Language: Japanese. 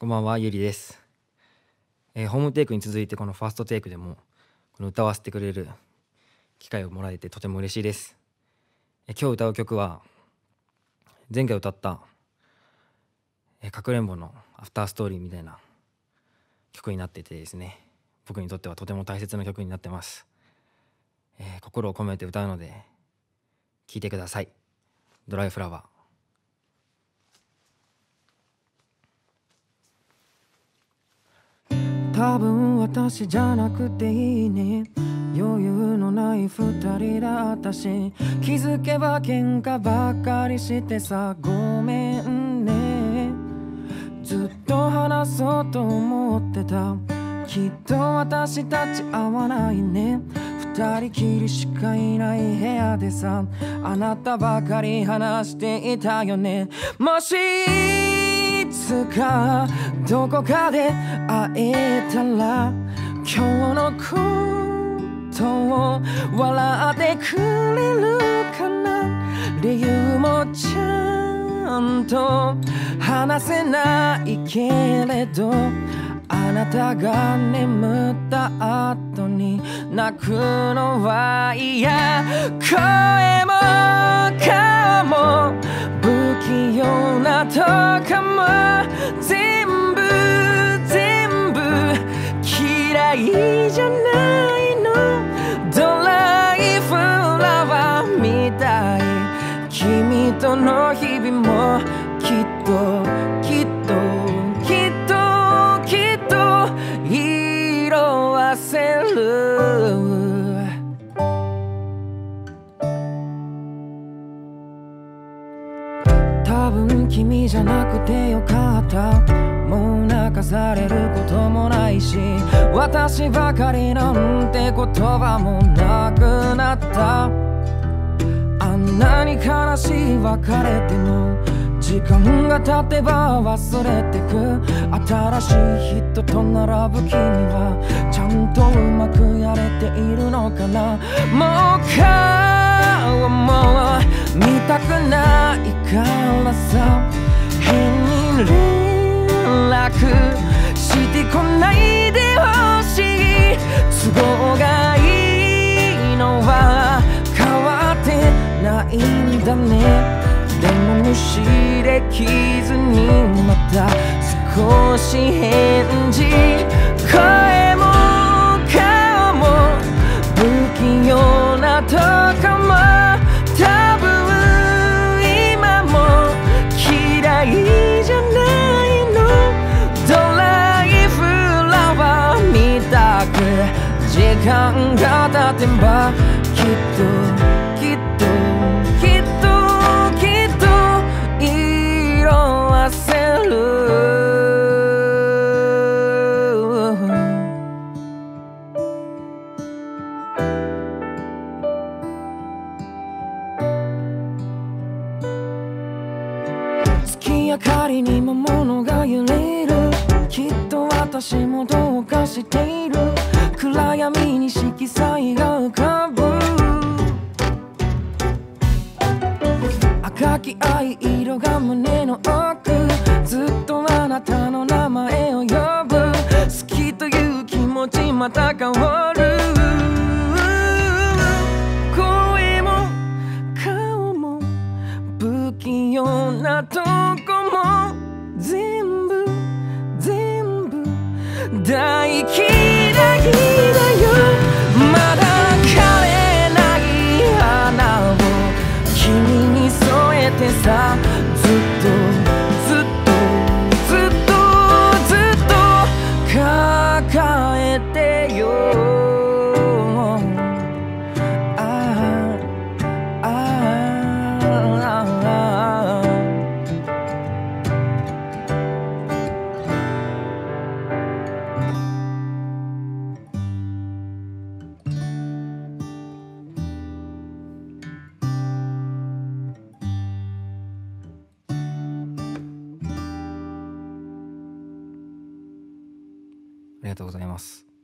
こんばんは、ゆりです。ホームテイクに続いてこのファーストテイクでもこの歌わせてくれる機会をもらえてとても嬉しいです。今日歌う曲は前回歌ったかくれんぼのアフターストーリーみたいな曲になっててですね、僕にとってはとても大切な曲になってます。心を込めて歌うので聴いてください。ドライフラワー。多分私じゃなくていいね、余裕のない二人だったし、気づけば喧嘩ばっかりしてさ、ごめんね。ずっと話そうと思ってた、きっと私たち合わないね。二人きりしかいない部屋でさ、あなたばかり話していたよね。もしいつかどこかで会えたら、今日のことを笑ってくれるかな。理由もちゃんと話せないけれど、あなたが眠った後に泣くのは嫌。声も顔も不器用なとかも全部嫌いじゃないの。ドライフラワーみたい、君との日々もきっと色あせる。多分君じゃなくてよかった、もう泣かされることもないし、私ばかりなんて言葉もなくなった。あんなに悲しい別れても時間が経てば忘れてく。新しい人と並ぶ君はちゃんとうまくやれているのかな。もう顔も見たくないからさ、変に連絡してこないでほしい。都合がいいのは変わってないんだね。でも無視できずにまた少し返事。声も顔も不器用なとかも多分今も嫌いじゃないの。ドライフラワーみたく時間が経てばきっと色あせる。月明かりに魔物が揺れる、きっと私もどうかしている。暗闇に色彩が浮かぶ、赤き愛色が胸の奥、ずっとあなたの名前を呼ぶ。好きという気持ちまた変わる。声も顔も不器用なとこも全部大嫌いだよ。まだ枯れない花を君に添えてさ、ずっと抱えてよ。ありがとうございます。